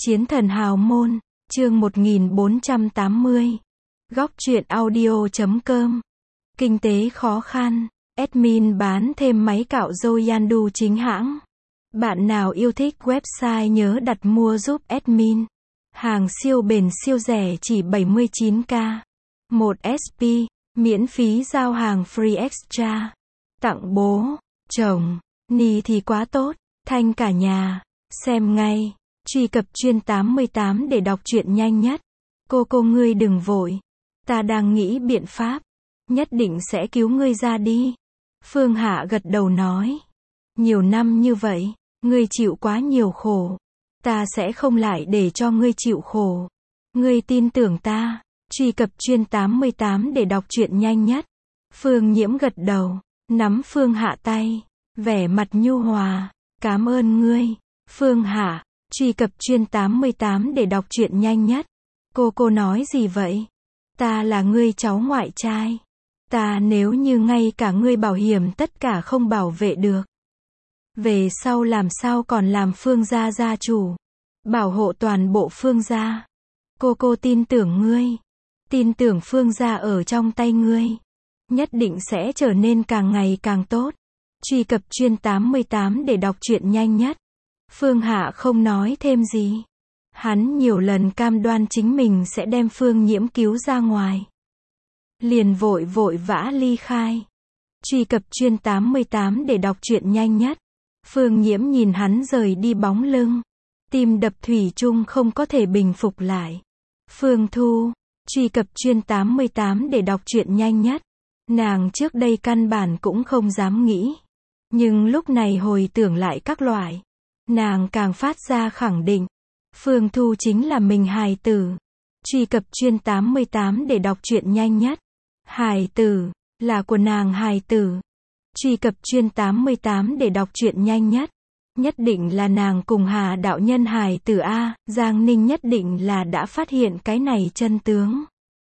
Chiến thần hào môn, chương 1480. Góc truyện audio.com. Kinh tế khó khăn, admin bán thêm máy cạo râu Yandu chính hãng. Bạn nào yêu thích website nhớ đặt mua giúp admin. Hàng siêu bền siêu rẻ chỉ 79k. 1 SP, miễn phí giao hàng free extra. Tặng bố, chồng, ni thì quá tốt, thanh cả nhà. Xem ngay. Truy cập chuyên 88 để đọc truyện nhanh nhất. Cô ngươi đừng vội. Ta đang nghĩ biện pháp. Nhất định sẽ cứu ngươi ra đi. Phương Hạ gật đầu nói. Nhiều năm như vậy, ngươi chịu quá nhiều khổ. Ta sẽ không lại để cho ngươi chịu khổ. Ngươi tin tưởng ta. Truy cập chuyên 88 để đọc truyện nhanh nhất. Phương Nhiễm gật đầu, nắm Phương Hạ tay, vẻ mặt nhu hòa. Cảm ơn ngươi, Phương Hạ. Truy cập chuyên 88 để đọc truyện nhanh nhất. Cô nói gì vậy? Ta là ngươi cháu ngoại trai. Ta nếu như ngay cả ngươi bảo hiểm tất cả không bảo vệ được. Về sau làm sao còn làm Phương gia gia chủ. Bảo hộ toàn bộ Phương gia. Cô tin tưởng ngươi. Tin tưởng Phương gia ở trong tay ngươi. Nhất định sẽ trở nên càng ngày càng tốt. Truy cập chuyên 88 để đọc truyện nhanh nhất. Phương Hạ không nói thêm gì. Hắn nhiều lần cam đoan chính mình sẽ đem Phương Nhiễm cứu ra ngoài. Liền vội vã ly khai. Truy cập chuyên 88 để đọc truyện nhanh nhất. Phương Nhiễm nhìn hắn rời đi bóng lưng. Tim đập thủy chung không có thể bình phục lại. Phương Thu. Truy cập chuyên 88 để đọc truyện nhanh nhất. Nàng trước đây căn bản cũng không dám nghĩ. Nhưng lúc này hồi tưởng lại các loại. Nàng càng phát ra khẳng định. Phương Thu chính là mình hài tử. Truy cập chuyên 88 để đọc truyện nhanh nhất. Hài tử, là của nàng hài tử. Truy cập chuyên 88 để đọc truyện nhanh nhất. Nhất định là nàng cùng Hà đạo nhân hài tử A, Giang Ninh nhất định là đã phát hiện cái này chân tướng.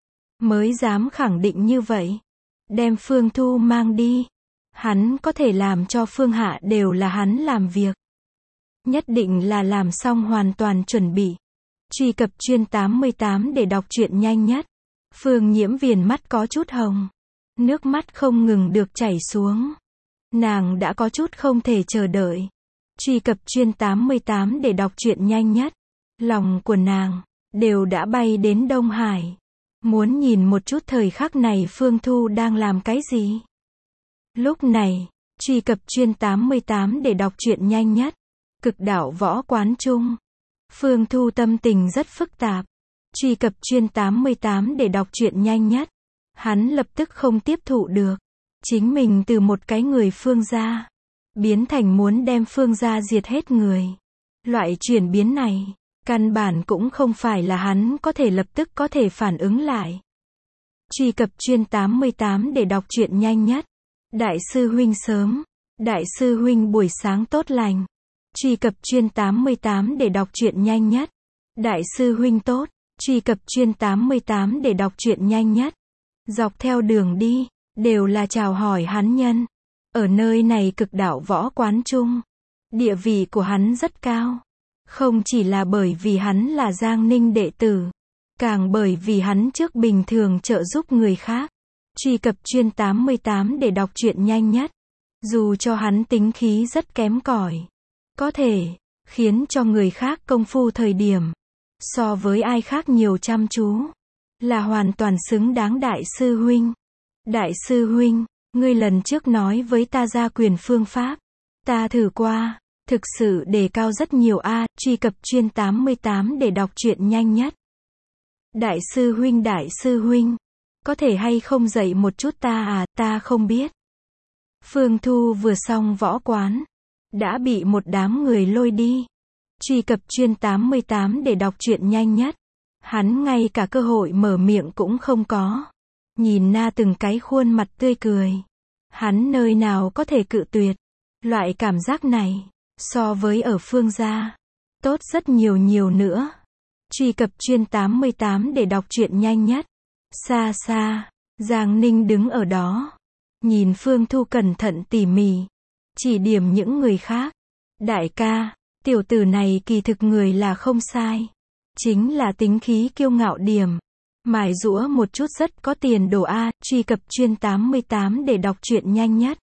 Mới dám khẳng định như vậy. Đem Phương Thu mang đi. Hắn có thể làm cho Phương Hạ đều là hắn làm việc. Nhất định là làm xong hoàn toàn chuẩn bị. Truy cập chuyên 88 để đọc truyện nhanh nhất. Phương Nhiễm viền mắt có chút hồng. Nước mắt không ngừng được chảy xuống. Nàng đã có chút không thể chờ đợi. Truy cập chuyên 88 để đọc truyện nhanh nhất. Lòng của nàng đều đã bay đến Đông Hải. Muốn nhìn một chút thời khắc này Phương Thu đang làm cái gì. Lúc này, truy cập chuyên 88 để đọc truyện nhanh nhất. Cực đạo võ quán trung. Phương Thu tâm tình rất phức tạp. Truy cập chuyên 88 để đọc truyện nhanh nhất. Hắn lập tức không tiếp thụ được. Chính mình từ một cái người Phương gia. Biến thành muốn đem Phương gia diệt hết người. Loại chuyển biến này. Căn bản cũng không phải là hắn có thể lập tức có thể phản ứng lại. Truy cập chuyên 88 để đọc truyện nhanh nhất. Đại sư huynh sớm. Đại sư huynh buổi sáng tốt lành. Truy cập chuyên 88 để đọc truyện nhanh nhất. Đại sư huynh tốt. Truy cập chuyên 88 để đọc truyện nhanh nhất. Dọc theo đường đi, đều là chào hỏi hắn nhân. Ở nơi này cực đạo võ quán trung. Địa vị của hắn rất cao. Không chỉ là bởi vì hắn là Giang Ninh đệ tử. Càng bởi vì hắn trước bình thường trợ giúp người khác. Truy cập chuyên 88 để đọc truyện nhanh nhất. Dù cho hắn tính khí rất kém cỏi. Có thể khiến cho người khác công phu thời điểm. So với ai khác nhiều chăm chú. Là hoàn toàn xứng đáng đại sư huynh. Đại sư huynh, ngươi lần trước nói với ta gia quyền phương pháp. Ta thử qua. Thực sự đề cao rất nhiều a. Truy cập chuyên 88 để đọc truyện nhanh nhất. Đại sư huynh. Có thể hay không dạy một chút ta à, ta không biết. Phương Thu vừa xong võ quán. Đã bị một đám người lôi đi. Truy cập chuyên 88 để đọc truyện nhanh nhất. Hắn ngay cả cơ hội mở miệng cũng không có. Nhìn na từng cái khuôn mặt tươi cười. Hắn nơi nào có thể cự tuyệt. Loại cảm giác này, so với ở Phương gia, tốt rất nhiều nữa. Truy cập chuyên 88 để đọc truyện nhanh nhất. Xa xa, Giang Ninh đứng ở đó. Nhìn Phương Thu cẩn thận tỉ mỉ. Chỉ điểm những người khác. Đại ca, Tiểu tử này kỳ thực người là không sai. Chính là tính khí kiêu ngạo điểm. Mài giũa một chút rất có tiền đồ a, truy cập chuyên 88 để đọc truyện nhanh nhất.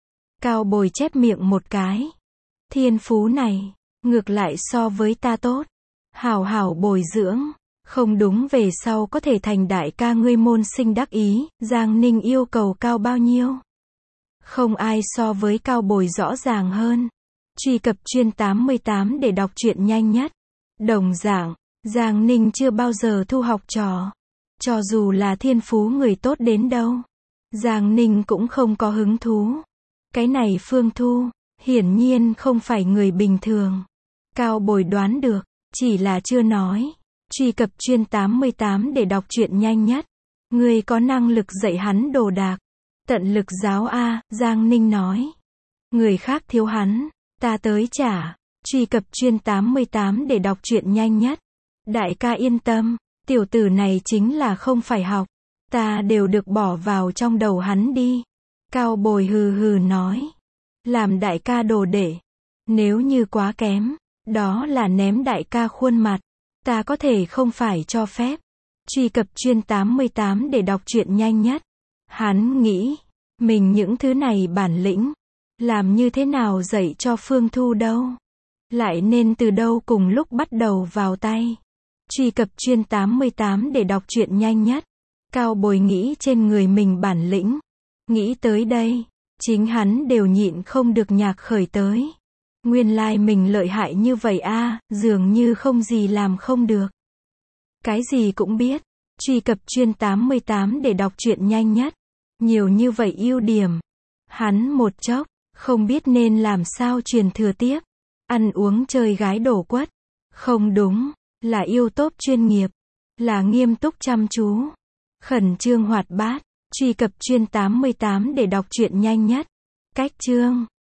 Cao Bồi chép miệng một cái. Thiên phú này, ngược lại so với ta tốt. Hảo hảo bồi dưỡng. Không đúng về sau có thể thành đại ca ngươi môn sinh đắc ý, Giang Ninh yêu cầu cao bao nhiêu? Không ai so với Cao Bồi rõ ràng hơn. Truy cập chuyên 88 để đọc truyện nhanh nhất. Đồng dạng, Giang Ninh chưa bao giờ thu học trò. Cho dù là thiên phú người tốt đến đâu, Giang Ninh cũng không có hứng thú. Cái này Phương Thu, hiển nhiên không phải người bình thường. Cao Bồi đoán được, chỉ là chưa nói. Truy cập chuyên 88 để đọc truyện nhanh nhất. Ngươi có năng lực dạy hắn đồ đạc. Tận lực giáo a, Giang Ninh nói. Người khác thiếu hắn, ta tới trả. Truy cập chuyên 88 để đọc truyện nhanh nhất. Đại ca yên tâm, tiểu tử này chính là không phải học. Ta đều được bỏ vào trong đầu hắn đi. Cao Bồi hừ hừ nói. Làm đại ca đồ để. Nếu như quá kém, đó là ném đại ca khuôn mặt. Ta có thể không phải cho phép. Truy cập chuyên 88 để đọc truyện nhanh nhất. Hắn nghĩ, mình những thứ này bản lĩnh, làm như thế nào dạy cho Phương Thu đâu. Lại nên từ đâu cùng lúc bắt đầu vào tay. Truy cập chuyên 88 để đọc truyện nhanh nhất. Cao Bồi nghĩ trên người mình bản lĩnh. Nghĩ tới đây, chính hắn đều nhịn không được nhạc khởi tới. Nguyên lai mình lợi hại như vậy a, dường như không gì làm không được. Cái gì cũng biết. Truy cập chuyên 88 để đọc truyện nhanh nhất. Nhiều như vậy ưu điểm. Hắn một chốc, không biết nên làm sao truyền thừa tiếp. Ăn uống chơi gái đổ quất. Không đúng, là yêu tốt chuyên nghiệp. Là nghiêm túc chăm chú. Khẩn trương hoạt bát. Truy cập chuyên 88 để đọc truyện nhanh nhất. Cách chương